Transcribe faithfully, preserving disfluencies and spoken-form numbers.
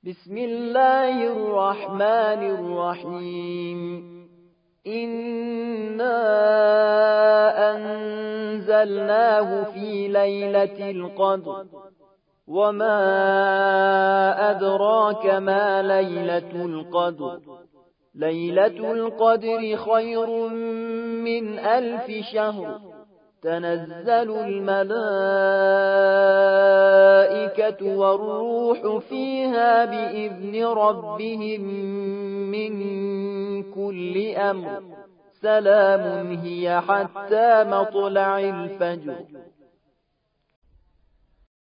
بسم الله الرحمن الرحيم إنا أنزلناه في ليلة القدر وما أدراك ما ليلة القدر ليلة القدر خير من ألف شهر تنزل الملائكة والروح فيها بإذن ربهم من كل أمر سلام هي حتى مطلع الفجر